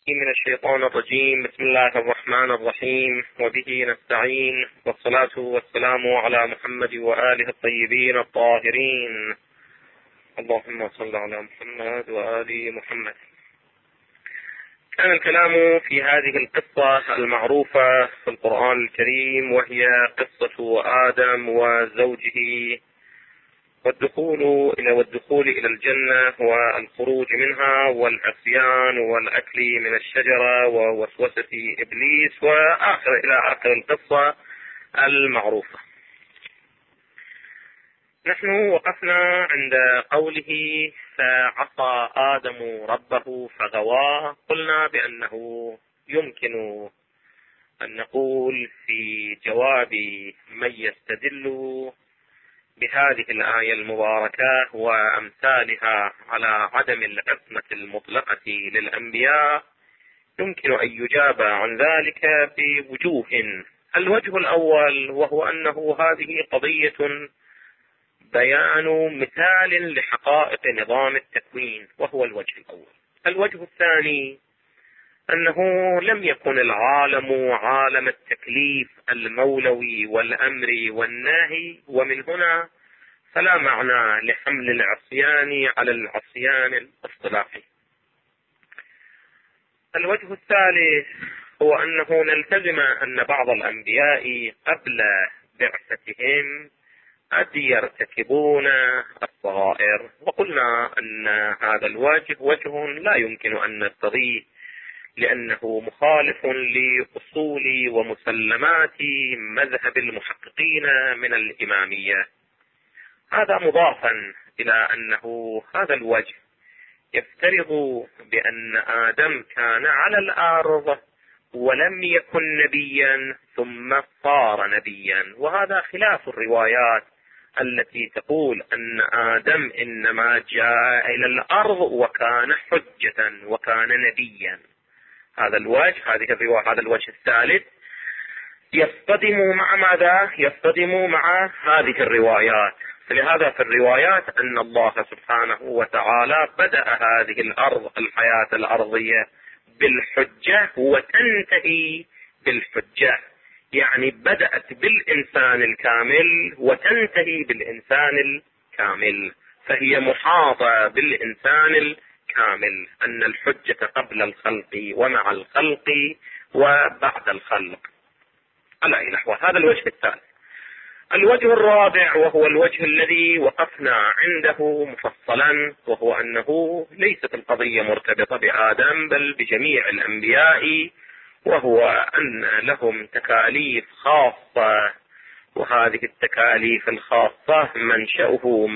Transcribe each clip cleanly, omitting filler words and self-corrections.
من الشيطان الرجيم. بسم الله الرحمن الرحيم، وبه نستعين، والصلاة والسلام على محمد وآله الطيبين الطاهرين. اللهم صل على محمد وآل محمد. كان الكلام في هذه القصة المعروفة في القرآن الكريم، وهي قصة آدم وزوجه والدخول إلى الجنة والخروج منها والعصيان والأكل من الشجرة ووسوسة إبليس إلى آخر القصة المعروفة. نحن وقفنا عند قوله فعصى آدم ربه فغوى. قلنا بأنه يمكن أن نقول في جواب من يستدل بهذه الآية المباركة وأمثالها على عدم العصمة المطلقة للأنبياء، يمكن أن يجاب عن ذلك بوجوه. الوجه الأول وهو أنه هذه قضية بيان مثال لحقائق نظام التكوين، وهو الوجه الأول. الوجه الثاني أنه لم يكن العالم عالم التكليف المولوي والأمر والنهي، ومن هنا فلا معنى لحمل العصيان على العصيان الاصطلاحي. الوجه الثالث هو أنه نلتزم أن بعض الأنبياء قبل بعثتهم قد يرتكبون الصغائر، وقلنا أن هذا الوجه وجه لا يمكن أن نرتضيه، لأنه مخالف لأصول ومسلمات مذهب المحققين من الإمامية. هذا مضافا إلى أنه هذا الوجه يفترض بأن آدم كان على الأرض ولم يكن نبيا ثم صار نبيا، وهذا خلاف الروايات التي تقول أن آدم إنما جاء إلى الأرض وكان حجة وكان نبيا. هذا الوجه الثالث يصطدم مع ماذا؟ يصطدم مع هذه الروايات. فلهذا في الروايات أن الله سبحانه وتعالى بدأ هذه الحياة الأرضية بالحجة وتنتهي بالحجة، يعني بدأت بالإنسان الكامل وتنتهي بالإنسان الكامل، فهي محاطة بالإنسان الكامل، أن الحجة قبل الخلق ومع الخلق وبعد الخلق على نحو. هذا الوجه الثالث. الوجه الرابع وهو الوجه الذي وقفنا عنده مفصلا، وهو أنه ليست القضية مرتبطة بآدم بل بجميع الأنبياء، وهو أن لهم تكاليف خاصة، وهذه التكاليف الخاصة منشأه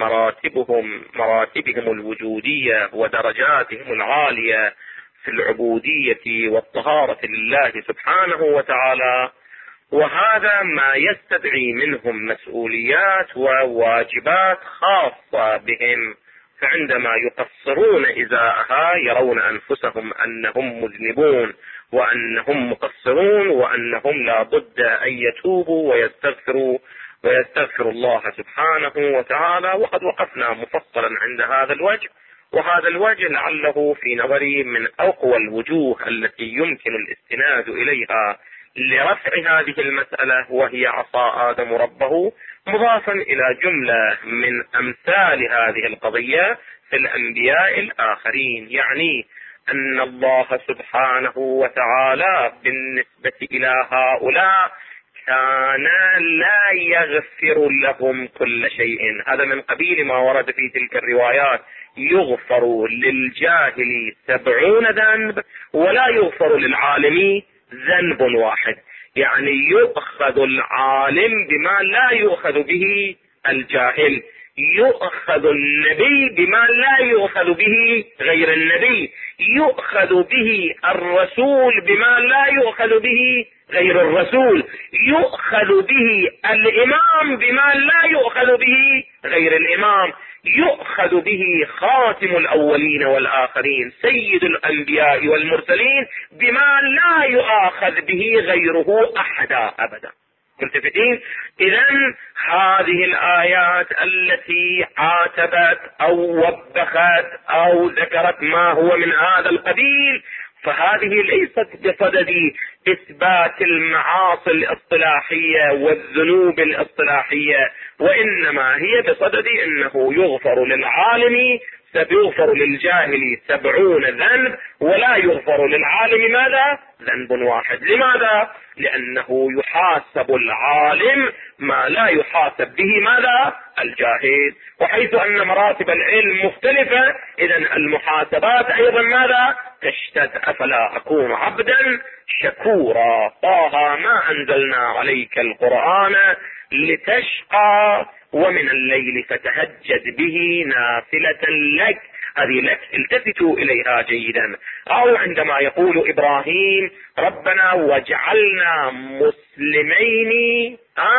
مراتبهم الوجودية ودرجاتهم العالية في العبودية والطهارة لله سبحانه وتعالى، وهذا ما يستدعي منهم مسؤوليات وواجبات خاصة بهم. فعندما يقصرون إزاءها يرون أنفسهم أنهم مذنبون وأنهم مقصرون وأنهم لا بد أن يتوبوا ويستغفروا الله سبحانه وتعالى. وقد وقفنا مفصلا عند هذا الوجه، وهذا الوجه لعله في نظري من أقوى الوجوه التي يمكن الاستناد إليها لرفع هذه المسألة، وهي عصى آدم ربه، مضافا إلى جملة من أمثال هذه القضية في الأنبياء الآخرين. يعني أن الله سبحانه وتعالى بالنسبة إلى هؤلاء كان لا يغفر لهم كل شيء. هذا من قبيل ما ورد في تلك الروايات: يغفر للجاهل 70 ذنب ولا يغفر للعالم ذنب واحد. يعني يؤخذ العالم بما لا يؤخذ به الجاهل، يؤخذ النبي بما لا يؤخذ به غير النبي، يؤخذ به الرسول بما لا يؤخذ به غير الرسول، يؤخذ به الإمام بما لا يؤخذ به غير الإمام، يؤخذ به خاتم الأولين والآخرين سيد الأنبياء والمرسلين بما لا يؤخذ به غيره أحدا أبدا. ملتفتين؟ إذن هذه الآيات التي عاتبت أو وبخت أو ذكرت ما هو من هذا القبيل فهذه ليست بصدد إثبات المعاصي الاصطلاحية والذنوب الاصطلاحية، وإنما هي بصدد أنه يغفر للعالم سيغفر للجاهل 70 ذنب، ولا يغفر للعالم ماذا؟ ذنب واحد. لماذا؟ لأنه يحاسب العالم ما لا يحاسب به ماذا؟ الجاهل. وحيث أن مراتب العلم مختلفة، إذن المحاسبات أيضا ماذا؟ تشتد. أفلا أكون عبدا شكورا. طه ما أنزلنا عليك القرآن لتشقى ومن الليل فتهجد به نافلة لك. هذه لك التفتوا إليها جيدا. أو عندما يقول إبراهيم ربنا واجعلنا مسلمين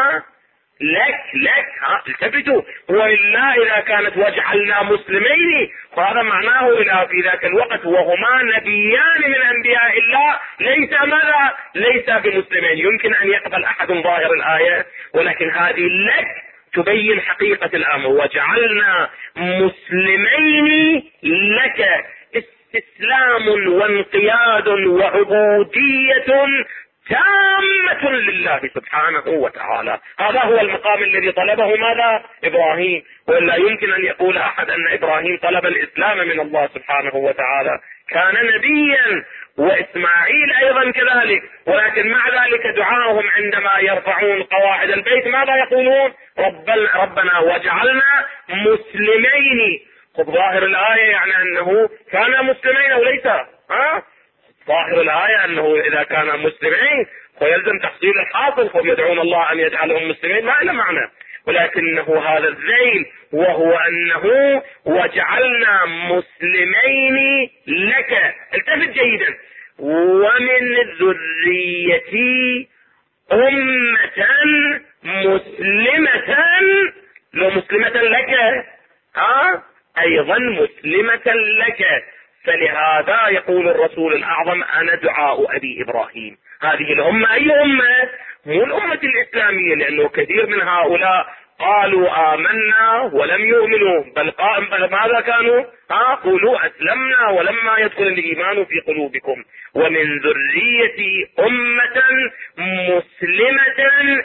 لك التفتوا. وإلا إذا كانت واجعلنا مسلمين فهذا معناه إلى في ذاك الوقت وهما نبيان من أنبياء الله ليس ماذا؟ ليس بمسلمين. يمكن أن يقبل أحد ظاهر الآية، ولكن هذه لك تبين حقيقة الأمر. وجعلنا مسلمين لك، استسلام وانقياد وعبودية تامة لله سبحانه وتعالى. هذا هو المقام الذي طلبه ماذا؟ إبراهيم. ولا يمكن أن يقول أحد أن إبراهيم طلب الإسلام من الله سبحانه وتعالى، كان نبيا، وإسماعيل أيضا كذلك. ولكن مع ذلك دعاهم عندما يرفعون قواعد البيت ماذا يقولون؟ ربنا واجعلنا مسلمين. خذ ظاهر الآية يعني أنه كان مسلمين أو ليس؟ ظاهر الآية أنه إذا كان مسلمين فيلزم تحصيل الحاصل، فيدعون الله أن يجعلهم مسلمين، ما له معنى. ولكنه هذا الذيل، وهو أنه وجعلنا مسلمين لك. التفت جيدا. ومن ذريتي أمة مسلمة، لو مسلمة لك أيضا مسلمة لك. فلهذا يقول الرسول الأعظم أنا دعاء أبي إبراهيم. هذه الأمة أي أمة؟ مو الأمة الإسلامية، لأنه كثير من هؤلاء قالوا آمنا ولم يؤمنوا، بل ماذا كانوا؟ قولوا أسلمنا ولما يدخل الإيمان في قلوبكم. ومن ذريتي أمة مسلمة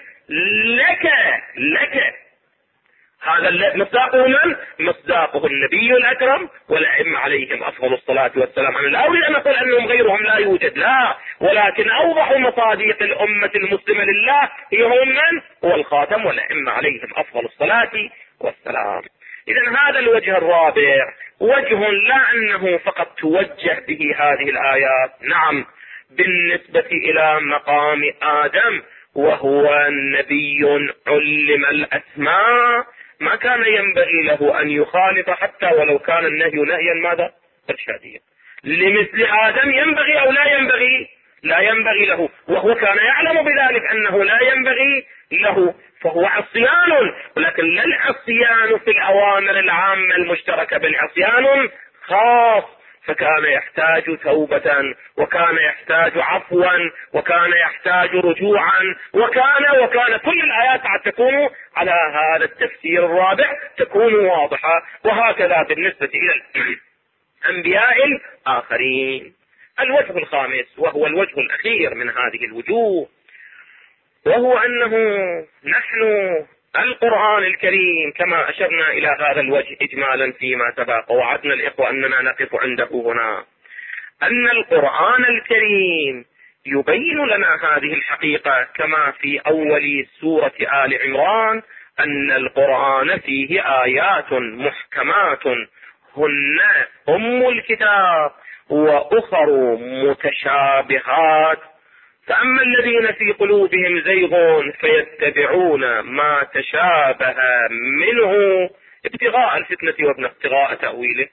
لك. هذا مصداقه من؟ مصداقه النبي الأكرم والأئمة عليهم أفضل الصلاة والسلام. أنا لا أريد أن أقول أنهم غيرهم لا يوجد، لا، ولكن أوضح مصادق الأمة المسلمة لله هي هم من؟ هو الخاتم والأئمة عليهم أفضل الصلاة والسلام. إذن هذا الوجه الرابع وجه لا أنه فقط توجه به هذه الآيات، نعم، بالنسبة إلى مقام آدم وهو نبي علم الأسماء، ما كان ينبغي له أن يخالف حتى ولو كان النهي نهيا ماذا؟ إرشاديا. لمثل آدم ينبغي أو لا ينبغي؟ لا ينبغي له، وهو كان يعلم بذلك أنه لا ينبغي له، فهو عصيان، ولكن لا العصيان في الأوامر العامة المشتركة، بل عصيان خاص. فكان يحتاج توبة، وكان يحتاج عفوا، وكان يحتاج رجوعا، وكان كل الآيات تكون على هذا التفسير الرابع تكون واضحة. وهكذا بالنسبة إلى الأنبياء الآخرين. الوجه الخامس وهو الوجه الأخير من هذه الوجوه، وهو أنه نحن القرآن الكريم كما أشرنا إلى هذا الوجه إجمالا فيما سبق، ووعدنا الإخوة أننا نقف عنده هنا، أن القرآن الكريم يبين لنا هذه الحقيقة كما في أول سورة آل عمران، أن القرآن فيه آيات محكمات هن أم الكتاب وأخر متشابهات، فأما الذين في قلوبهم زيغ فيتبعون ما تشابه منه ابتغاء الفتنة وابتغاء تأويله،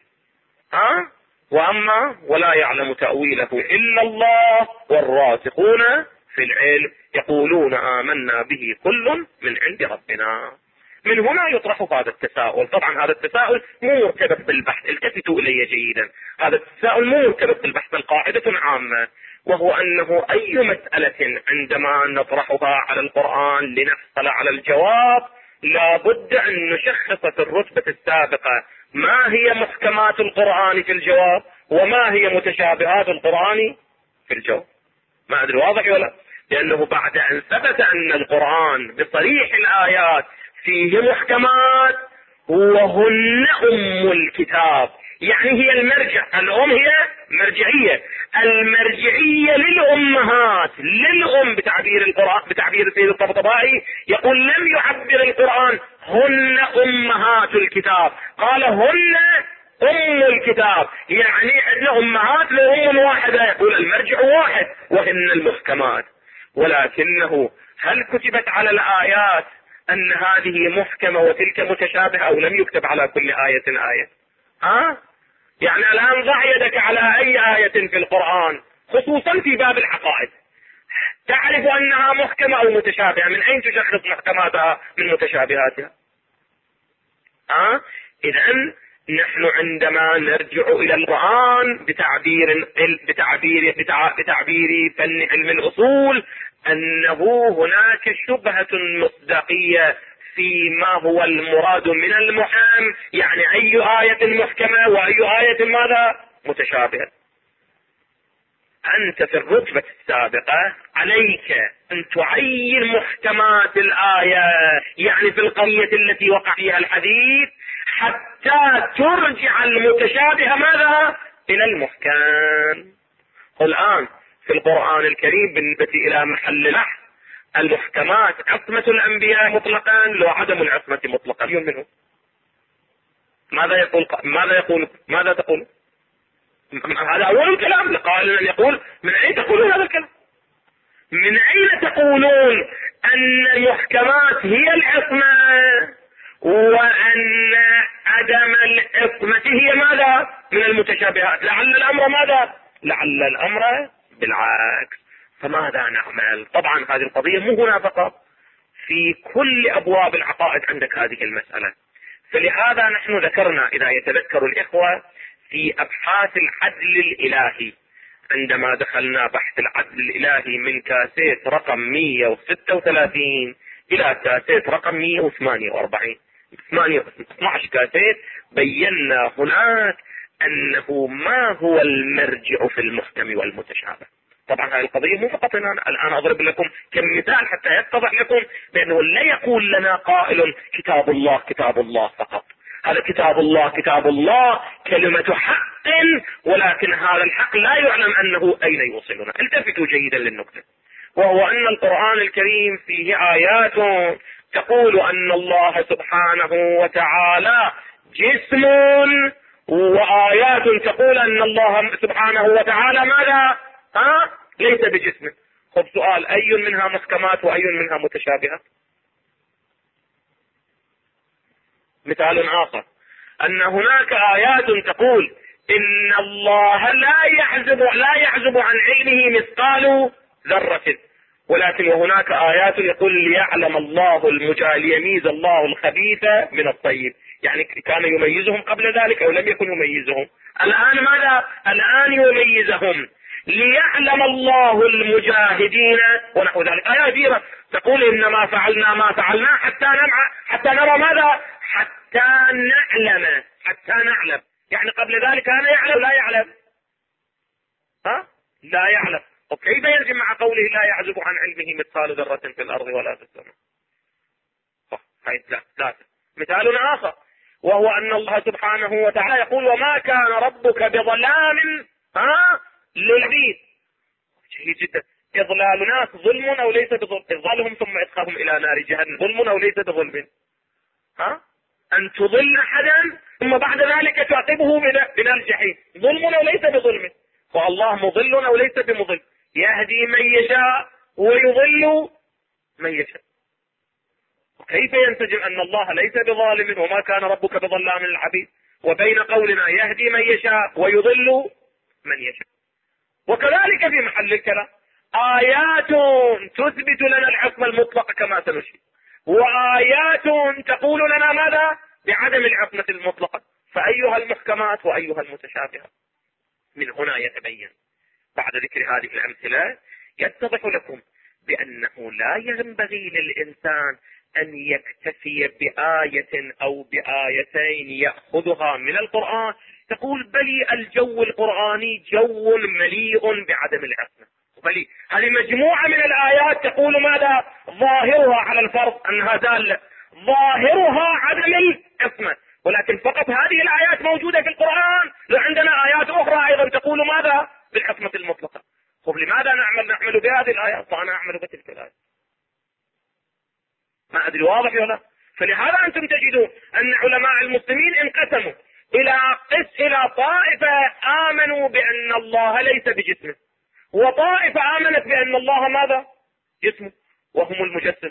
وأما ولا يعلم تأويله إلا الله والراسخون في العلم يقولون آمنا به كل من عند ربنا. من هنا يطرح هذا التساؤل. طبعا هذا التساؤل مو مرتبط بالبحث، التفتوا إلي جيدا، هذا التساؤل مو مرتبط بالبحث بل قاعدة عامة، وهو أنه أي مسألة عندما نطرحها على القرآن لنحصل على الجواب لا بد أن نشخص في الرتبة السابقة ما هي محكمات القرآن في الجواب وما هي متشابهات القرآن في الجو. ما أدري واضح ولا؟ لأنه بعد أن ثبت أن القرآن بصريح الآيات فيه محكمات وهن أم الكتاب، يعني هي المرجع، الأم هي مرجعية، المرجعية للأمهات، للأم بتعبير القرآن، بتعبير سيد الطبطبائي يقول لم يعبر القرآن هن أمهات الكتاب، قال هن أم الكتاب، يعني عندنا أمهات لأم واحدة، يقول المرجع واحد وهن المحكمات. ولكنه هل كتبت على الآيات أن هذه محكمة وتلك متشابهة، أو لم يكتب على كل آية آية؟ يعني الآن ضع يدك على أي آية في القرآن خصوصا في باب العقائد تعرف أنها محكمة أو متشابهة، من أين تشخص محكماتها من متشابهاتها؟ إذن نحن عندما نرجع إلى القرآن بتعبير فن علم الأصول أنه هناك شبهة مصداقية فيما هو المراد من المحكم، يعني أي آية محكمة وأي آية ماذا؟ متشابهة. أنت في الرتبة السابقة عليك أن تعين محكمات الآية، يعني في القضية التي وقع فيها الحديث، حتى ترجع المتشابه ماذا؟ إلى المحكم. الآن في القرآن الكريم بالنسبة إلى محل البحث المحكمات عصمة الأنبياء مطلقا لو عدم العصمة مطلقا منه. ماذا تقول؟ هذا أول كلام قال أن يقول من أين تقولون هذا الكلام؟ من أين تقولون أن المحكمات هي العصمة وأن عدم العصمة هي ماذا؟ من المتشابهات. لعل الأمر ماذا؟ لعل الأمر بالعكس. فماذا نعمل؟ طبعا هذه القضية مو هنا فقط، في كل أبواب العقائد عندك هذه المسألة. فلهذا نحن ذكرنا، إذا يتذكر الإخوة، في أبحاث العدل الإلهي عندما دخلنا بحث العدل الإلهي من كاسيت رقم 136 إلى كاسيت رقم 148، 12 كاسيت، بينا هناك أنه ما هو المرجع في المحكم والمتشابه. طبعا هذه القضية مو فقط الآن أضرب لكم كمثال حتى يتضح لكم بأنه لا يقول لنا قائل كتاب الله كتاب الله فقط، هذا كتاب الله كلمة حق، ولكن هذا الحق لا يعلم أنه أين يوصلنا. التفتوا جيدا للنقطة، وهو أن القرآن الكريم فيه آيات تقول أن الله سبحانه وتعالى جسم، وآيات تقول أن الله سبحانه وتعالى ماذا؟ ليس بجسم. خب سؤال، أي منها محكمات وأي منها متشابهات؟ مثال آخر، أن هناك آيات تقول إن الله لا يعزب عن علمه مثقال ذرة، ولكن وهناك آيات يقول ليعلم الله ليميز الله الخبيث من الطيب، يعني كان يميزهم قبل ذلك أو لم يكن يميزهم؟ الآن ماذا؟ الآن يميزهم، ليعلم الله المجاهدين ونحو ذلك. آية كثيرة تقول إنما فعلنا ما فعلنا حتى نرى ماذا؟ حتى نعلم، يعني قبل ذلك كان يعلم لا يعلم؟ لا يعلم. وكيف يرجع مع قوله لا يعزب عن علمه مثقال ذرة في الأرض ولا في السماء؟ لا. مثال آخر، وهو أن الله سبحانه وتعالى يقول وما كان ربك بظلام للعبيد. جيد جدا. إضلال ناس ظلم أو ليس بظلم؟ إضلالهم ثم إدخالهم إلى نار جهنم ظلم أو ليس بظلم؟ أن تضل أحدا ثم بعد ذلك تعقبه بنار الجحيم ظلم أو ليس بظلم؟ فالله مضل أو ليس بمضل؟ يهدي من يشاء ويضل من يشاء. وكيف ينسجم أن الله ليس بظالم وما كان ربك بظلام للعبيد، وبين قولنا يهدي من يشاء ويضل من يشاء؟ وكذلك في محل الكلام آيات تثبت لنا العصمة المطلقة كما سنشير، وآيات تقول لنا ماذا؟ بعدم العصمة المطلقة. فأيها المحكمات وأيها المتشابهات؟ من هنا يتبين بعد ذكر هذه الأمثلة يتضح لكم بأنه لا ينبغي للإنسان أن يكتفي بآية أو بآيتين يأخذها من القرآن تقول بلي الجو القرآني جو مليء بعدم العصمة، بلي هذه مجموعة من الآيات تقول ماذا؟ ظاهرها على الفرض أنها دالة، ظاهرها عدم العصمة، ولكن فقط هذه الآيات موجودة في القرآن، لو عندنا آيات أخرى أيضا تقول ماذا؟ بالعصمة المطلقة. طب لماذا نعمل بهذه الآيات وأنا أعمل بتلك الآيات؟ ما أدري واضح ولا؟ فلهذا أنتم تجدون أن علماء المسلمين انقسموا إلى طائفة آمنوا بأن الله ليس بجسمه، وطائفة آمنت بأن الله ماذا؟ جسمه، وهم المجسم.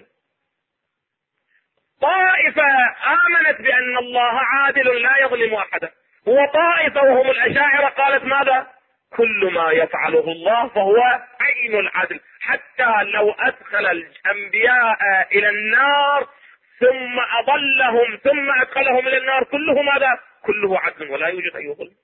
طائفة آمنت بأن الله عادل لا يظلم أحدا، وطائفة وهم الأشاعرة قالت ماذا؟ كل ما يفعله الله فهو عين العدل، حتى لو أدخل الأنبياء إلى النار ثم أضلهم ثم أدخلهم إلى النار كله ماذا؟ كله عدل ولا يوجد أي ظلم.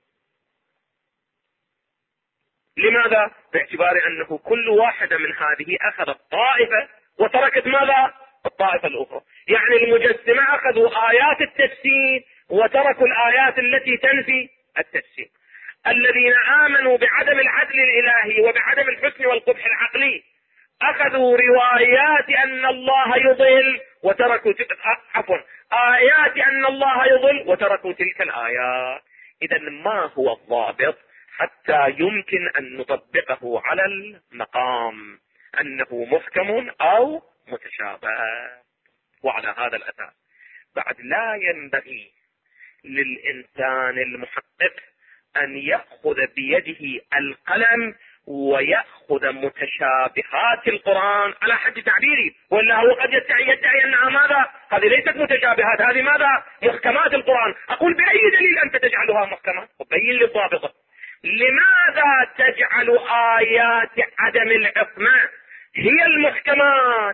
لماذا؟ باعتبار أنه كل واحدة من هذه أخذت طائفة وتركت ماذا؟ الطائفة الأخرى. يعني المجسمة أخذوا آيات التجسيم وتركوا الآيات التي تنفي التجسيم. الذين آمنوا بعدم العدل الإلهي وبعدم الحسن والقبح العقلي أخذوا روايات أن الله يضل وتركوا آيات أن الله يضل وتركوا تلك الآيات. إذا ما هو الضابط حتى يمكن أن نطبقه على المقام؟ أنه محكم أو متشابه. وعلى هذا الأساس بعد لا ينبغي للإنسان المحقق أن يأخذ بيده القلم ويأخذ متشابهات القرآن على حد تعبيري، ولا هو قد يدعي أنها ماذا؟ هذه ليست متشابهات، هذه ماذا؟ محكمات القرآن. أقول بأي دليل أنت تجعلها محكمات؟ وبين لي ضابطه. لماذا تجعل آيات عدم العصمة هي المحكمات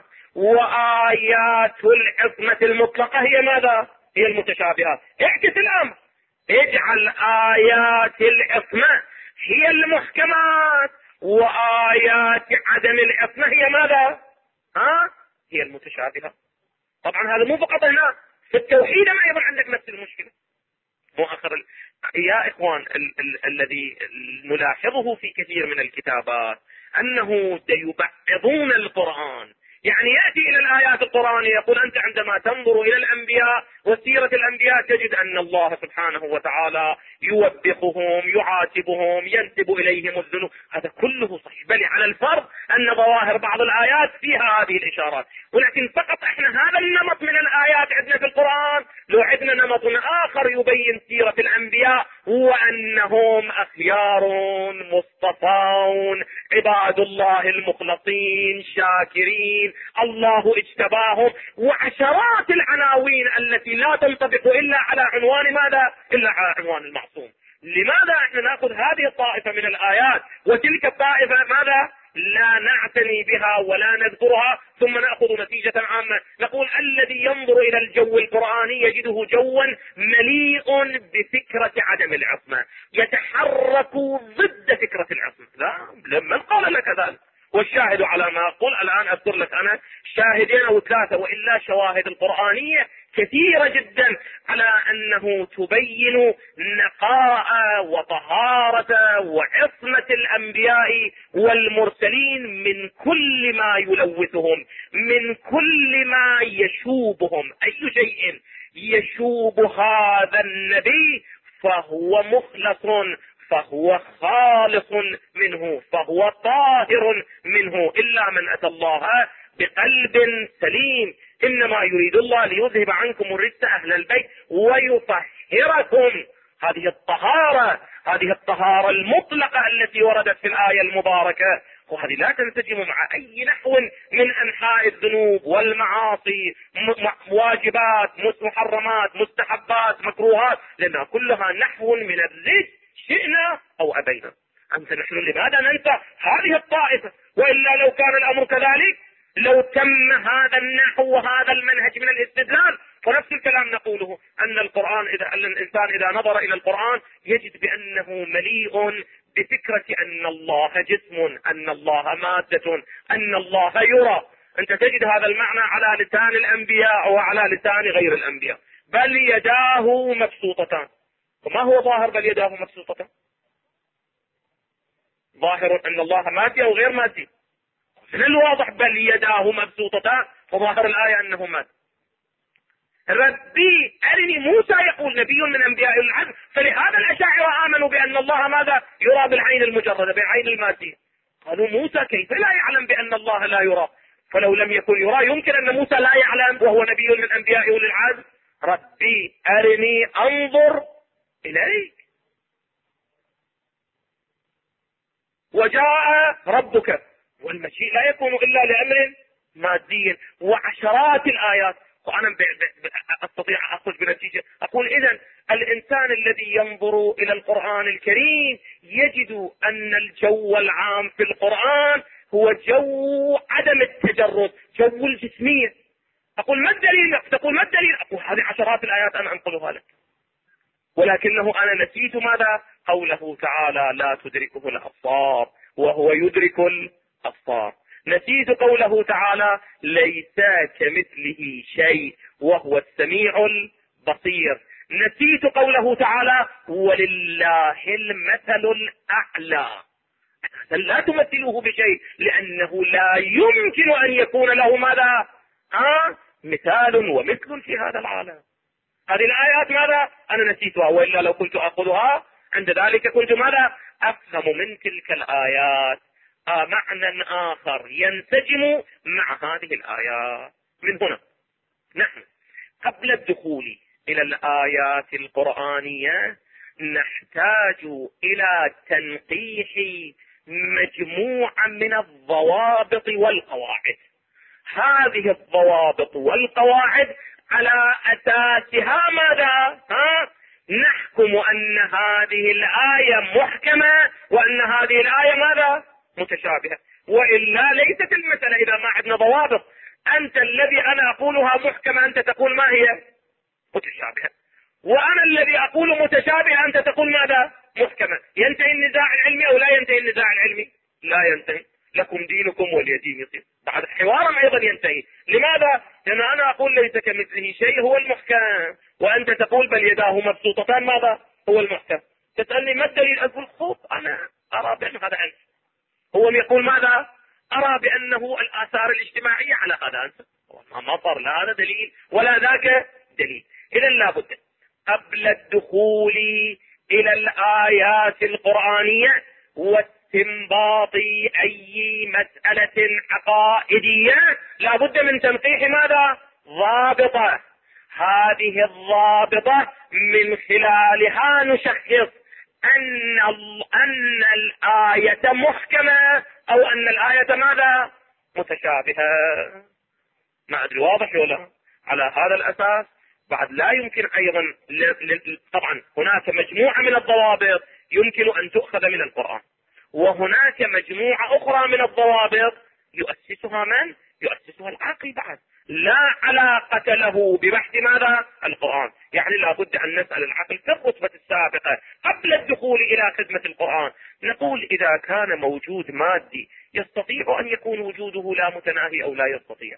وآيات العصمة المطلقة هي ماذا؟ هي المتشابهات. اعكس الأمر، اجعل آيات العصمة هي المحكمات وآيات عدم العصمة هي ماذا؟ هي المتشابهة. طبعا هذا مو فقط هنا، في التوحيد أيضا عندك نفس المشكلة. مؤخرا يا إخوان الذي نلاحظه في كثير من الكتابات أنه يبعضون القرآن. يعني يأتي إلى الآيات القرآنية يقول أنت عندما تنظر إلى الأنبياء وسيرة الأنبياء تجد أن الله سبحانه وتعالى يوبخهم يعاتبهم ينسب إليهم الذنوب. هذا كله صحيح، بل على الفرض أن ظواهر بعض الآيات فيها هذه الإشارات، ولكن فقط احنا هذا النمط من الآيات عندنا في القرآن. لو عندنا نمط آخر يبين سيرة الأنبياء وأنهم أخيار مصطفون عباد الله المخلصين شاكرين الله اجتباهم، وعشرات العناوين التي لا تنطبق إلا على عنوان ماذا؟ إلا على عنوان المعصوم. لماذا احنا نأخذ هذه الطائفة من الآيات وتلك الطائفة ماذا؟ لا نعتني بها ولا نذكرها، ثم نأخذ نتيجة عامة نقول الذي ينظر إلى الجو القرآني يجده جوا مليء بفكرة عدم العصمة، يتحرك ضد فكرة العصمة. لا، من قال لك ذلك؟ والشاهد على ما أقول الآن أذكر لك أنا شاهدين أو ثلاثة، وإلا شواهد القرآنية كثيرة جدا على أنه تبين نقاء وطهارة وعصمة الأنبياء والمرسلين من كل ما يلوثهم، من كل ما يشوبهم. أي شيء يشوب هذا النبي فهو مخلص، فهو خالص منه، فهو طاهر منه، إلا من أتى الله بقلب سليم. إنما يريد الله ليذهب عنكم الرجس أهل البيت ويطهركم. هذه الطهارة المطلقة التي وردت في الآية المباركة، وهذه لا تنسجم مع أي نحو من أنحاء الذنوب والمعاصي، واجبات محرمات مستحبات مكروهات، لأنها كلها نحو من الرجس شئنا أو أبينا. نحن لماذا ننسى هذه الطائفة؟ وإلا لو كان الأمر كذلك لو تم هذا النحو وهذا المنهج من الاستدلال، ونفس الكلام نقوله أن القرآن الإنسان إذا نظر إلى القرآن يجد بأنه مليء بفكرة أن الله جسم، أن الله مادة، أن الله يرى. أنت تجد هذا المعنى على لسان الأنبياء وعلى لسان غير الأنبياء. بل يداه مبسوطتان، وما هو ظاهر بل يداه مبسوطتان؟ ظاهر أن الله مادي أو غير مادي؟ من الواضح بل يداه مبسوطتان، فظاهر الآية أنه مادي. ربي أرني، موسى يقول نبي من أنبياء العزم، فلهذا الأشاعرة آمنوا بأن الله ماذا؟ يرى بالعين المجردة، بالعين المادية. قالوا موسى كيف لا يعلم بأن الله لا يرى؟ فلو لم يكن يرى يمكن أن موسى لا يعلم وهو نبي من أنبياء أولي العزم. ربي أرني أنظر إليك. وجاء ربك، والمشيء لا يكون إلا لأمر مادي. وعشرات الآيات. وأنا أستطيع أخرج بنتيجة أقول إذن الإنسان الذي ينظر إلى القرآن الكريم يجد أن الجو العام في القرآن هو جو عدم التجرد، جو الجسمية. أقول ما الدليل؟ تقول ما الدليل؟ أقول هذه عشرات الآيات أنا أنقلها لك، ولكنه أنا نسيت ماذا؟ قوله تعالى لا تدركه الأبصار وهو يدرك الأبصار. نسيت قوله تعالى ليس كمثله شيء وهو السميع البصير. نسيت قوله تعالى ولله المثل الأعلى. لا تمثلوه بشيء لأنه لا يمكن أن يكون له ماذا؟ مثال ومثل في هذا العالم. هذه الآيات ماذا؟ أنا نسيتها، وإلا لو كنت أخذها عند ذلك كنت ماذا؟ أفهم من تلك الآيات معنى آخر ينسجم مع هذه الآيات. من هنا نحن قبل الدخول إلى الآيات القرآنية نحتاج إلى تنقيح مجموعة من الضوابط والقواعد. هذه الضوابط والقواعد على أساسها ماذا؟ نحكم أن هذه الآية محكمة وأن هذه الآية ماذا؟ متشابهة. وإلا ليست المسألة إذا ما عندنا ضوابط. أنت الذي أنا أقولها محكمة أنت تقول ما هي؟ متشابهة. وأنا الذي أقول متشابهة أنت تقول ماذا؟ محكمة. ينتهي النزاع العلمي أو لا ينتهي النزاع العلمي؟ لا ينتهي. لكم دينكم ولي دين يصير. بعد حوارا أيضا ينتهي. لماذا؟ لأن أنا أقول ليس كمثله شيء هو المحكم، وأنت تقول بل يداه مبسوطتان ماذا؟ هو المحكم. تسألني ما الدليل؟ أقول خذ أنا أرى بأن هذا علم. هو يقول ماذا؟ أرى بأنه الآثار الاجتماعية على هذا. ما صار لا هذا دليل ولا ذاك دليل. إذا لابد قبل الدخول إلى الآيات القرآنية واستنباط أي مسألة عقائدية لابد من تنقيح ماذا؟ ضابطة. هذه الضابطة من خلالها نشخص أن الآية محكمة أو أن الآية ماذا؟ متشابهة. ما أدري واضح ولا؟ على هذا الأساس بعد لا يمكن أيضا طبعا هناك مجموعة من الضوابط يمكن أن تؤخذ من القرآن، وهناك مجموعة أخرى من الضوابط يؤسسها من؟ يؤسسها العقل بعد، لا علاقة له ببحث ماذا؟ القرآن. يعني لابد أن نسأل العقل في الرتبة السابقة قبل الدخول إلى خدمة القرآن. نقول إذا كان موجود مادي يستطيع أن يكون وجوده لا متناهي أو لا يستطيع.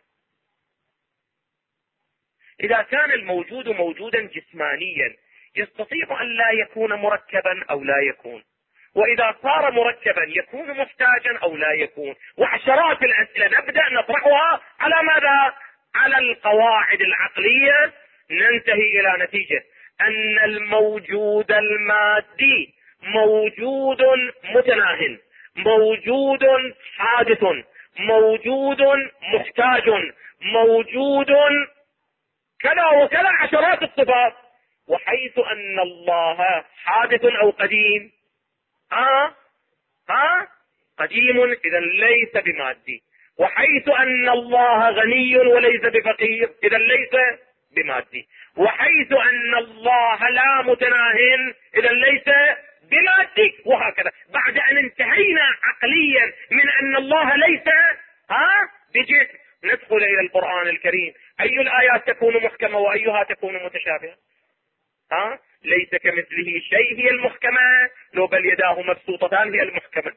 إذا كان الموجود موجودا جسمانيا يستطيع أن لا يكون مركبا أو لا يكون. وإذا صار مركبا يكون محتاجا أو لا يكون. وعشرات الأسئلة نبدأ نطرحها على ماذا؟ على القواعد العقلية. ننتهي إلى نتيجة أن الموجود المادي موجود متناهٍ، موجود حادث، موجود محتاج، موجود كذا وكذا عشرات الصفات. وحيث أن الله حادث أو قديم قديم إذا ليس بمادي. وحيث أن الله غني وليس بفقير إذا ليس بمادي. وحيث أن الله لا متناهٍ إذا ليس بمادي. وهكذا بعد أن انتهينا عقليا من أن الله ليس بجسم ندخل إلى القرآن الكريم. أي الآيات تكون محكمة وأيها تكون متشابهة؟ ليس كمثله شيء هي المحكمة، لو بل يداه مبسوطتان هي المحكمة.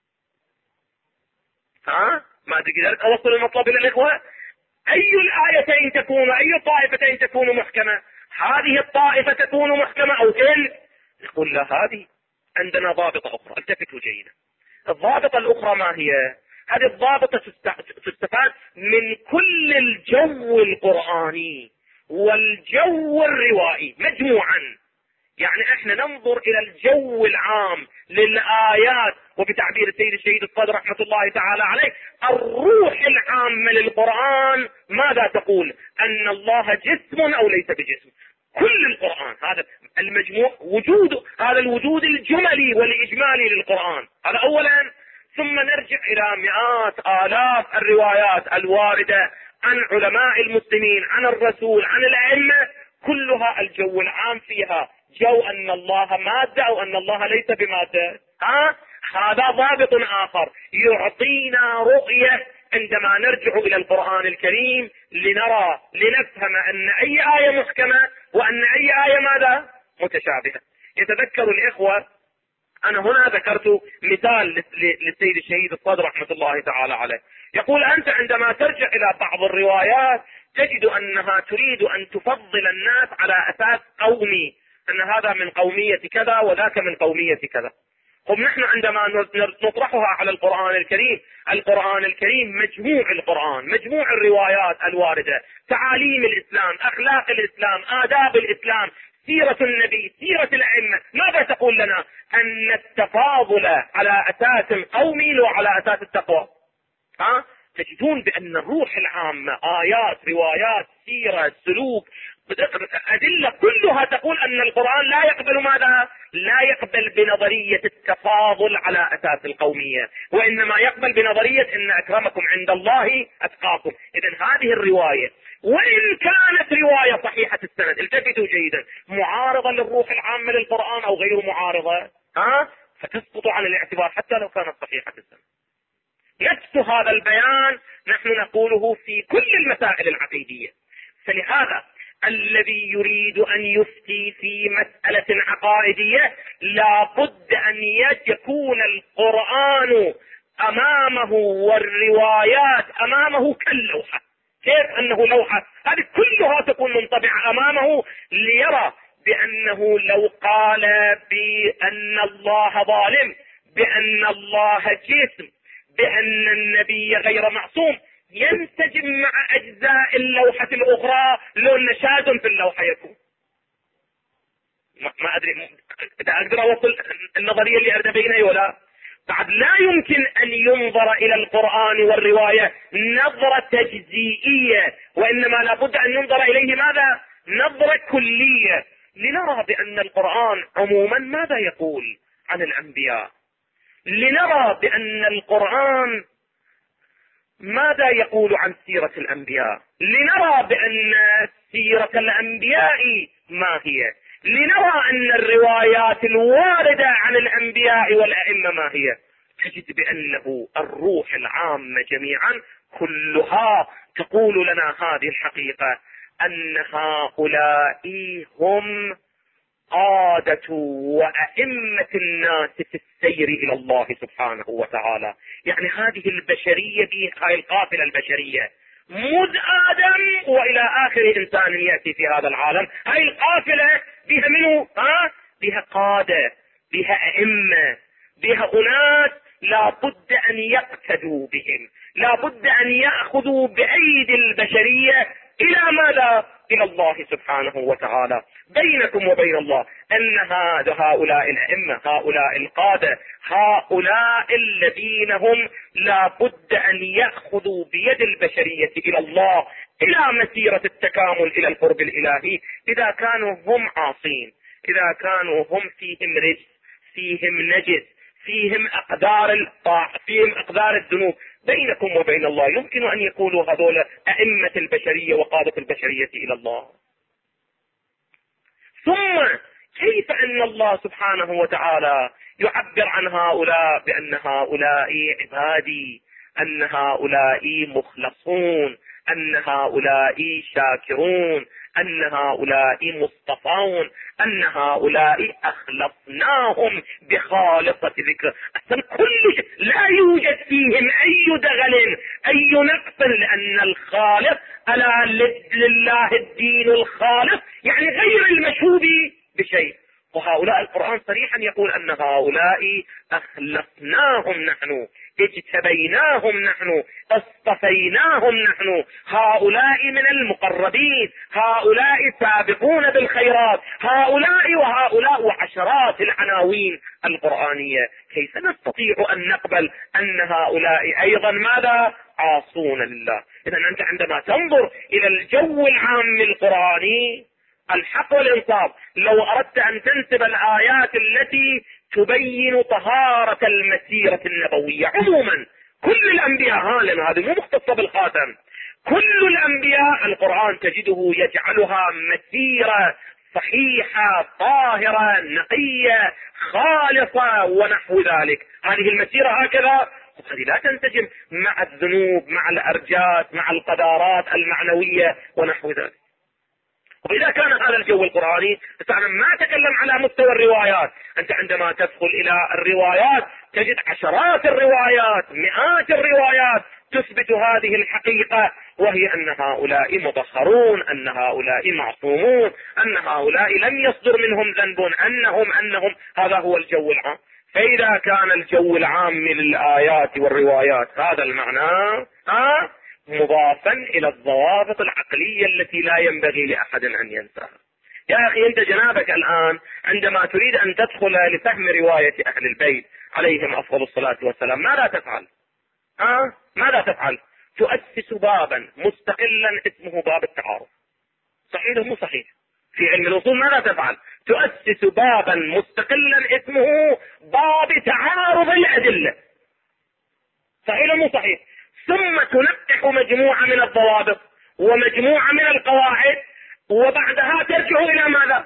ما أدري ذلك أوصل المطلب إلى الإخوة. أي الآيتين تكون، أي الطائفتين تكون محكمة؟ هذه الطائفة تكون محكمة أو تلك. نقول لا، هذه عندنا ضابطة أخرى، التفتوا جيدا. الضابطة الأخرى ما هي؟ هذه الضابطة تستفاد من كل الجو القرآني والجو الروائي مجموعا. يعني احنا ننظر الى الجو العام للآيات، وبتعبير السيد الشهيد الصدر رحمة الله تعالى عليه، الروح العامة للقرآن ماذا تقول؟ ان الله جسم او ليس بجسم. كل القرآن هذا المجموع وجود، هذا الوجود الجملي والإجمالي للقرآن، هذا أولا. ثم نرجع إلى مئات آلاف الروايات الواردة عن علماء المسلمين، عن الرسول، عن الأئمة، كلها الجو العام فيها جو أن الله مادة أو أن الله ليس بمادة. هذا ضابط آخر يعطينا رؤية عندما نرجع إلى القرآن الكريم لنرى لنفهم أن أي آية محكمة وأن أي آية ماذا؟ متشابهة. يتذكر الإخوة، أنا هنا ذكرت مثال للسيد الشهيد الصدر رحمة الله تعالى عليه، يقول أنت عندما ترجع إلى بعض الروايات تجد أنها تريد أن تفضل الناس على أساس قومي، أن هذا من قومية كذا وذاك من قومية كذا. هم نحن عندما نطرحها على القرآن الكريم، القرآن الكريم مجموع القرآن، مجموع الروايات الواردة، تعاليم الإسلام، أخلاق الإسلام، آداب الإسلام، سيرة النبي، سيرة الأئمة، ماذا تقول لنا؟ أن التفاضل على أساس قومي لو على أساس التقوى. تجدون بأن الروح العامة، آيات، روايات، سيرة، سلوك، أدلة كلها تقول أن القرآن لا يقبل ماذا؟ لا يقبل بنظرية التفاضل على أساس القومية، وإنما يقبل بنظرية أن أكرمكم عند الله أتقاكم. إذن هذه الرواية وإن كانت رواية صحيحة السند، التفتوا جيدا، معارضة للروح العامة للقرآن أو غير معارضة، فتسقط عن الاعتبار حتى لو كانت صحيحة السند. نفس هذا البيان نحن نقوله في كل المسائل العقيدية. فلهذا الذي يريد أن يفتي في مسألة عقائدية لا بد أن يكون القرآن أمامه والروايات أمامه كاللوحة. كيف أنه لوحة؟ هذه كلها تكون منطبعة أمامه ليرى بأنه لو قال بأن الله ظالم، بأن الله جسم، بأن النبي غير معصوم، ينسجم مع أجزاء اللوحة الأخرى لو نشاز في اللوحة يكون. ما أدري إذا أقدر أوصل النظرية اللي أريد بينها ولا. بعد لا يمكن أن ينظر إلى القرآن والرواية نظرة تجزئية، وإنما لابد أن ينظر إليه ماذا؟ نظرة كلية، لنرى بأن القرآن عموما ماذا يقول عن الأنبياء، لنرى بأن القرآن ماذا يقول عن سيرة الأنبياء، لنرى بأن سيرة الأنبياء ما هي، لنرى أن الروايات الواردة عن الأنبياء والأئمة ما هي. تجد بأنه الروح العامة جميعا كلها تقول لنا هذه الحقيقة، أن هؤلاء هم قادة وأئمة الناس في السير إلى الله سبحانه وتعالى. يعني هذه البشرية، هذه القافلة البشرية مذ آدم وإلى آخر إنسان يأتي في هذا العالم، هذه القافلة بها منه؟ بها قادة، بها أئمة، بها أناس لا بد أن يقتدوا بهم، لا بد أن يأخذوا بأيدي البشرية إلى ماذا؟ إلى الله سبحانه وتعالى. بينكم وبين الله أن هؤلاء الأئمة، هؤلاء القادة، هؤلاء الذين هم لا بد أن يأخذوا بيد البشرية إلى الله، إلى مسيرة التكامل إلى القرب الإلهي. إذا كانوا هم عاصين، إذا كانوا هم فيهم رجس، فيهم نجس، فيهم أقدار الذنوب، بينكم وبين الله يمكن أن يكونوا هذول أئمة البشرية وقادة البشرية إلى الله. ثم كيف أن الله سبحانه وتعالى يعبر عن هؤلاء بأن هؤلاء عبادي، أن هؤلاء مخلصون، أن هؤلاء شاكرون، أن هؤلاء مصطفون، أن هؤلاء أخلصناهم بخالصة ذكر. أصلا كل شيء لا يوجد فيهم أي دغل، أي نقص، لأن الخالق ألا لله الدين الخالص، يعني غير المشهود بشيء. وهؤلاء القرآن صريحا يقول أن هؤلاء أخلصناهم نحن، اجتبيناهم نحن، اصطفيناهم نحن، هؤلاء من المقربين، هؤلاء سابقون بالخيرات، هؤلاء وهؤلاء، وعشرات العناوين القرآنية. كيف نستطيع أن نقبل أن هؤلاء أيضا ماذا؟ عاصون لله. إذا أنت عندما تنظر إلى الجو العام القرآني الحق والإنصاف، لو أردت أن تنسب الآيات التي تبين طهارة المسيرة النبوية عموما، كل الأنبياء هذه مو مختصة بالخاتم، كل الأنبياء القرآن تجده يجعلها مسيرة صحيحة طاهرة نقية خالصة ونحو ذلك. هذه المسيرة هكذا، هذه لا تنسجم مع الذنوب، مع الأرجات، مع القدارات المعنوية ونحو ذلك. وإذا كان هذا الجو القرآني، فأنا ما أتكلم على مستوى الروايات. أنت عندما تدخل إلى الروايات تجد عشرات الروايات، مئات الروايات تثبت هذه الحقيقة، وهي أن هؤلاء مطهرون، أن هؤلاء معصومون، أن هؤلاء لم يصدر منهم ذنب، أنهم هذا هو الجو العام. فإذا كان الجو العام للآيات والروايات هذا المعنى مضافا إلى الضوابط العقلية التي لا ينبغي لأحد أن ينساها. يا أخي أنت جنابك الآن عندما تريد أن تدخل لفهم رواية أهل البيت عليهم أفضل الصلاة والسلام، ماذا تفعل؟ ماذا تفعل؟ تؤسس بابا مستقلا اسمه باب التعارض. صحيح مو صحيح؟ في علم الأصول ماذا تفعل؟ تؤسس بابا مستقلا اسمه باب تعارض الأدلة. صحيح مو صحيح؟ ثم تنقح مجموعة من الضوابط ومجموعة من القواعد، وبعدها ترجع إلى ماذا؟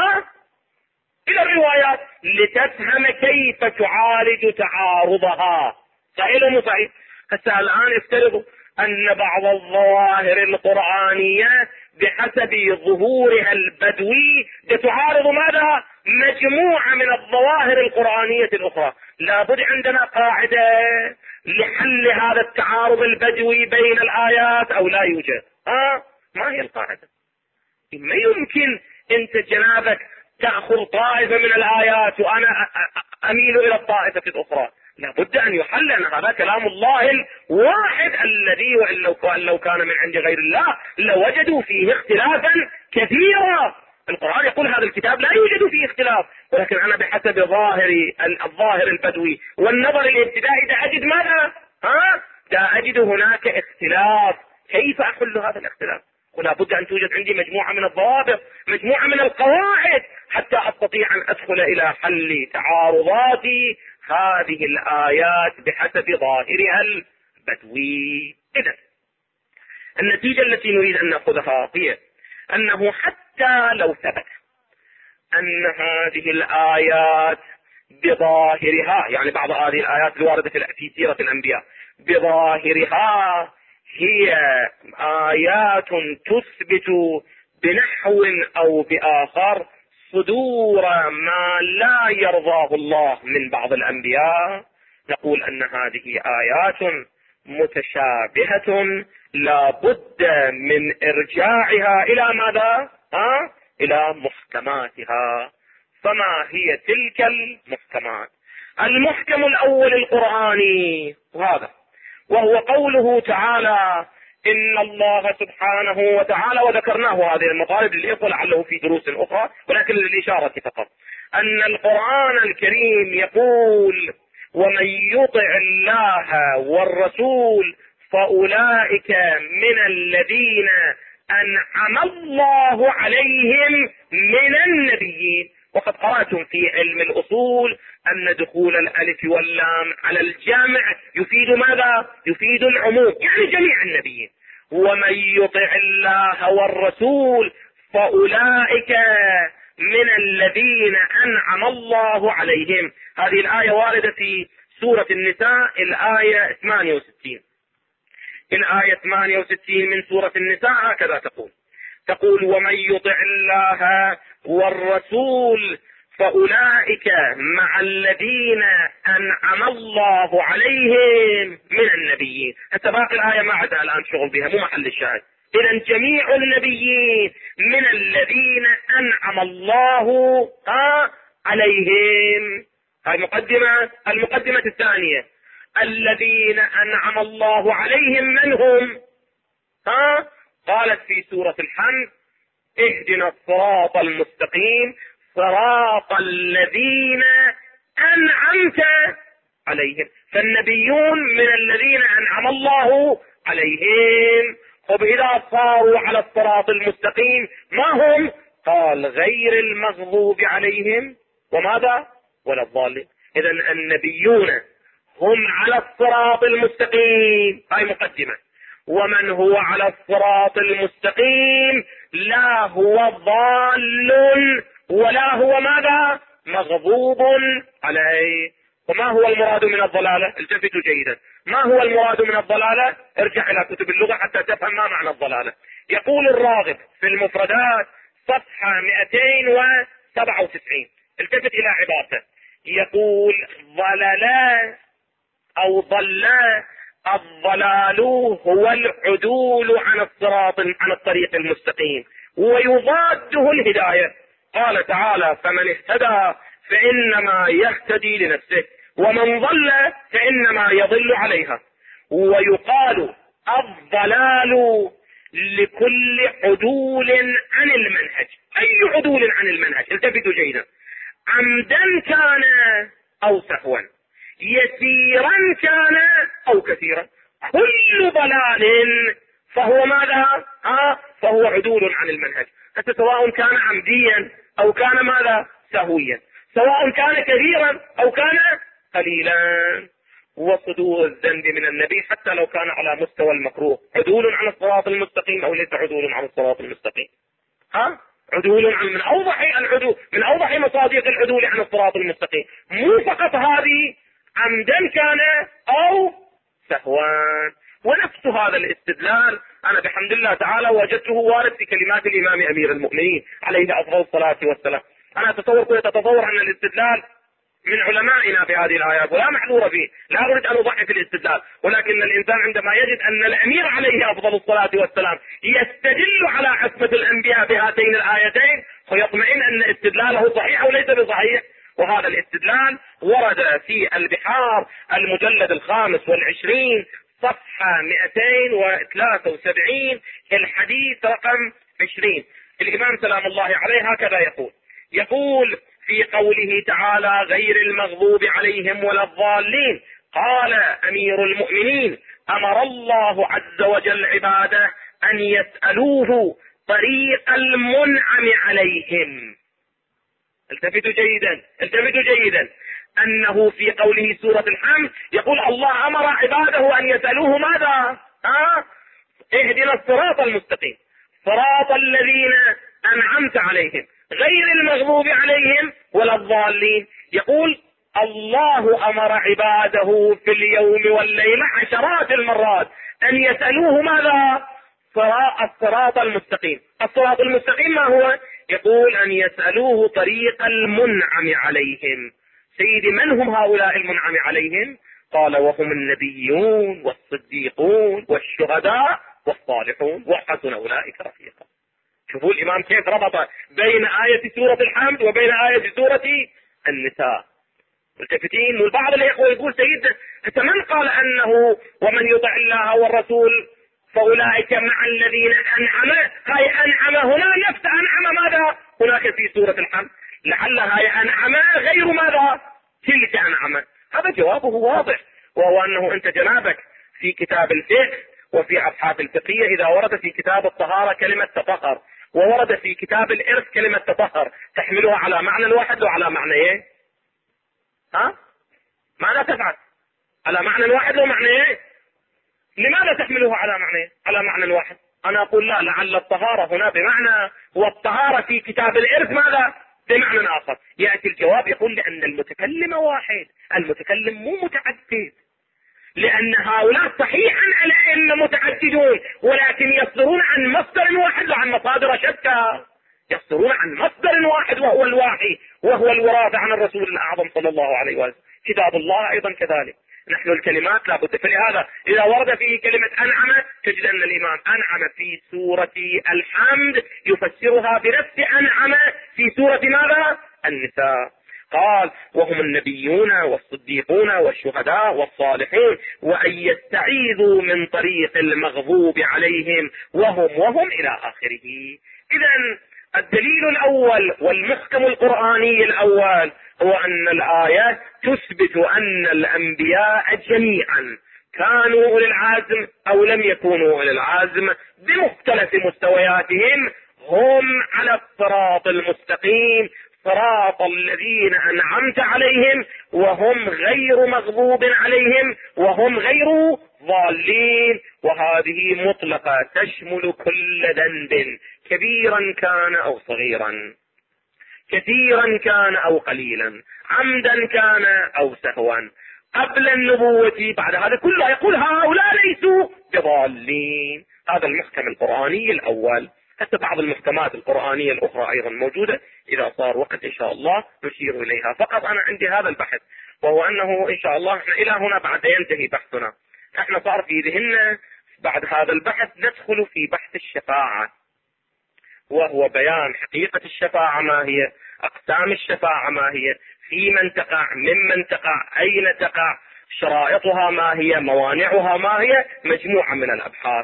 إلى الروايات لتفهم كيف تعالج تعارضها. صحيح مو صحيح؟ هسه الآن افترضوا أن بعض الظواهر القرآنية بحسب ظهورها البدوي تعارض ماذا؟ مجموعة من الظواهر القرآنية الأخرى. لابد عندنا قاعدة لحل هذا التعارض البدوي بين الآيات أو لا يوجد. ما هي القاعدة؟ ما يمكن أنت جنابك تأخذ طائفة من الآيات وأنا أميل إلى الطائفة الأخرى. لابد أن يحل أن هذا كلام الله الواحد الذي وإن لو كان من عند غير الله لوجدوا فيه اختلافا كثيرا. القرآن يقول هذا الكتاب لا يوجد فيه اختلاف، ولكن أنا بحسب الظاهر البدوي والنظر الابتدائي دا أجد ماذا؟ دا أجد هناك اختلاف. كيف أحل هذا الاختلاف؟ ولا بد أن توجد عندي مجموعة من الضوابط، مجموعة من القواعد، حتى أستطيع أن أدخل إلى حل تعارضات هذه الآيات بحسب ظاهرها البدوي. إذن النتيجة التي نريد أن نأخذها هي أنه حتى لو ثبت أن هذه الآيات بظاهرها، يعني بعض هذه الآيات الواردة في سيرة الأنبياء بظاهرها هي آيات تثبت بنحو أو بآخر صدور ما لا يرضاه الله من بعض الأنبياء، نقول أن هذه آيات متشابهة لا بد من إرجاعها إلى ماذا؟ إلى محكماتها. فما هي تلك المحكمات؟ المحكم الأول القرآني وهو قوله تعالى إن الله سبحانه وتعالى، وذكرناه هذه المطالب للإخوة لعله في دروس أخرى ولكن للإشارة فقط، أن القرآن الكريم يقول ومن يطع الله والرسول فأولئك من الذين أنعم الله عليهم من النبيين. وقد قرأتم في علم الأصول أن دخول الألف واللام على الجمع يفيد ماذا؟ يفيد العموم، يعني جميع النبيين. ومن يطع الله والرسول فأولئك من الذين أنعم الله عليهم. هذه الآية واردة في سورة النساء الآية 68. الآية 68 من سورة النساء هكذا تقول ومن يطع الله والرسول فأولئك مع الذين أنعم الله عليهم من النبيين. حتى باقي الآية ما عدا الآن شغل بها، مو محل الشاهد. إذا جميع النبيين من الذين أنعم الله عليهم. هذه المقدمة الثانية. الذين أنعم الله عليهم من هم؟ قالت في سورة الحمد: اهدنا الصراط المستقيم صراط الذين أنعمت عليهم. فالنبيون من الذين أنعم الله عليهم. طب إذا صاروا على الصراط المستقيم ما هم؟ قال: غير المغضوب عليهم وماذا؟ ولا الضالين. إذا النبيون هم على الصراط المستقيم. هاي مقدمة. ومن هو على الصراط المستقيم لا هو ضال ولا هو ماذا؟ مغضوب عليه. وما هو المراد من الضلالة؟ التفتوا جيدا. ما هو المراد من الضلالة؟ ارجع إلى كتب اللغة حتى تفهم ما معنى الضلالة. يقول الراغب في المفردات صفحة 297. التفت إلى عبارته. يقول: ضللا أو ضلا. الضلال هو العدول عن الطريق المستقيم، ويضاده الهداية. قال تعالى: فمن اهتدى فإنما يهتدي لنفسه، ومن ضل فإنما يضل عليها. ويقال الضلال لكل عدول عن المنهج. أي عدول عن المنهج؟ التفتوا جيدا. عمدا كان أو سهوا، يسيرا كان أو كثيرا، كل ضلال فهو ماذا؟ فهو عدول عن المنهج. حتى سواء كان عمديا أو كان ماذا؟ سهويا، سواء كان كثيرا أو كان قليلا. وصدور الذنب من النبي حتى لو كان على مستوى المكروه عدول عن الصراط المستقيم أو ليس عدول عن الصراط المستقيم. عدول عن من أوضح مصادق العدول عن الصراط المستقيم. مو فقط هذه، عمدا كان أو سهوا. ونفس هذا الاستدلال أنا بحمد الله تعالى وجدته وارد في كلمات الإمام أمير المؤمنين عليه أفضل الصلاة والسلام. أنا كنت أتصور أن الاستدلال من علمائنا في هذه الآيات ولا معذور فيه، لا أريد أن أضحك الاستدلال، ولكن الإنسان عندما يجد أن الأمير عليه أفضل الصلاة والسلام يستدل على عصمة الأنبياء بهاتين الآيتين فيطمئن أن استدلاله صحيح وليس بصحيح. وهذا الاستدلال ورد في البحار المجلد 25 صفحة 273 الحديث رقم 20. الإمام سلام الله عليه هكذا يقول في قوله تعالى: غير المغضوب عليهم ولا الضالين. قال أمير المؤمنين: أمر الله عز وجل عباده أن يسألوه طريق المنعم عليهم. التفتوا جيدا أنه في قوله سورة الحمد يقول الله أمر عباده أن يسألوه ماذا؟ اهدنا الصراط المستقيم صراط الذين أنعمت عليهم غير المغضوب عليهم ولا الضالين. يقول الله أمر عباده في اليوم والليلة عشرات المرات أن يسألوه ماذا؟ الصراط المستقيم. الصراط المستقيم ما هو؟ يقول أن يسألوه طريق المنعم عليهم. سيدي من هم هؤلاء المنعم عليهم؟ قال: وهم النبيون والصديقون والشهداء والصالحون وحسن أولئك رفيقا. شوفوا الإمام كيف ربط بين آية سورة الحمد وبين آية سورة النساء. ملتفتين. والبعض الإخوة يقول: سيدنا من قال أنه ومن يطع الله والرسول فأولئك مع الذين أنعم؟ هاي أنعم هنا نفس أنعم ماذا هناك في سورة الحمد. لعل هاي أنعم غير ماذا؟ تلك أنعم. هذا جوابه واضح، وهو أنه أنت جنابك في كتاب الفقه وفي أبحاث الفقهية إذا ورد في كتاب الطهارة كلمة تطهر وورد في كتاب الإرث كلمة تطهر تحملها على معنى واحد وعلى معنيين. ماذا تفعل؟ على معنى واحد ومعنيين. لماذا تحملها على معنى واحد؟ أنا أقول لا، لعل الطهارة هنا بمعنى والطهارة في كتاب الإرث ماذا؟ بمعنى آخر. يأتي الجواب يقول: لأن المتكلم واحد، المتكلم مو متعدد. لأن هؤلاء صحيحا الأئمة متعددون ولكن يصدرون عن مصدر واحد وعن مصادر شتى. يصدرون عن مصدر واحد وهو الوحي وهو الوراثة عن الرسول الأعظم صلى الله عليه وسلم. كتاب الله أيضا كذلك. نحن الكلمات لابد. فلهذا إذا ورد فيه كلمة أنعم تجد أن الإمام أنعم في سورة الحمد يفسرها بنفس أنعم في سورة ماذا؟ النساء. قال وهم النبيون والصديقون والشهداء والصالحون وأن يستعيذوا من طريق المغضوب عليهم وهم إلى آخره. إذن الدليل الأول والمحكم القرآني الأول هو أن الآيات تثبت أن الأنبياء جميعا كانوا أولي العزم أو لم يكونوا أولي العزم بمختلف مستوياتهم هم على الصراط المستقيم، صراط الذين أنعمت عليهم وهم غير مغضوب عليهم وهم غير ضالين. وهذه مطلقة تشمل كل ذنب كبيرا كان أو صغيرا، كثيرا كان أو قليلا، عمدا كان أو سهوا، قبل النبوة بعد هذا كله. يقول هؤلاء ليسوا بضالين. هذا المحكم القرآني الأول. حتى بعض المحكمات القرآنية الأخرى أيضا موجودة، إذا صار وقت إن شاء الله نشير إليها. فقط أنا عندي هذا البحث، وهو أنه إن شاء الله إحنا إلى هنا بعد ينتهي بحثنا. إحنا صار في ذهننا بعد هذا البحث ندخل في بحث الشفاعة، وهو بيان حقيقة الشفاعة ما هي، أقسام الشفاعة ما هي، في من تقع، ممن تقع، أين تقع، شرائطها ما هي، موانعها ما هي، مجموعة من الأبحاث.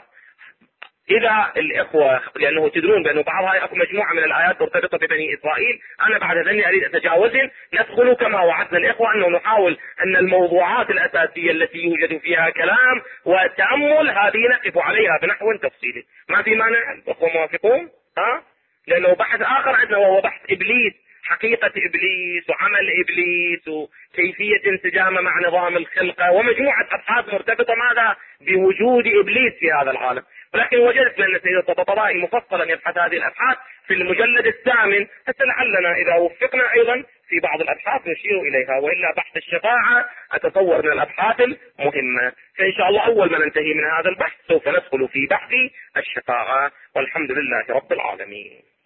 إذا الإخوة، لأنه تدرون بأنه بعضها أكو مجموعة من الآيات مرتبطة ببني إسرائيل، أنا بعد ذلك أريد أتجاوزهم، ندخل كما وعدنا الإخوة أنه نحاول أن الموضوعات الأساسية التي يوجد فيها كلام والتأمل هذه نقف عليها بنحو تفصيلي. ما في مانع؟ الأخوة موافقون؟ لأنه بحث آخر عندنا وهو بحث إبليس، حقيقة إبليس وعمل إبليس وكيفية انسجامه مع نظام الخلقة، ومجموعة أبحاث مرتبطة ماذا؟ بوجود إبليس في هذا العالم. ولكن وجدت بأن سيد الطبطبائي مفصلا يبحث هذه الأبحاث في المجلد 8، حتى لعلنا إذا وفقنا أيضا في بعض الأبحاث نشير إليها. وإلا بحث الشفاعة أتصور من الأبحاث المهمة. فإن شاء الله أول ما ننتهي من هذا البحث سوف ندخل في بحث الشفاعة، والحمد لله رب العالمين.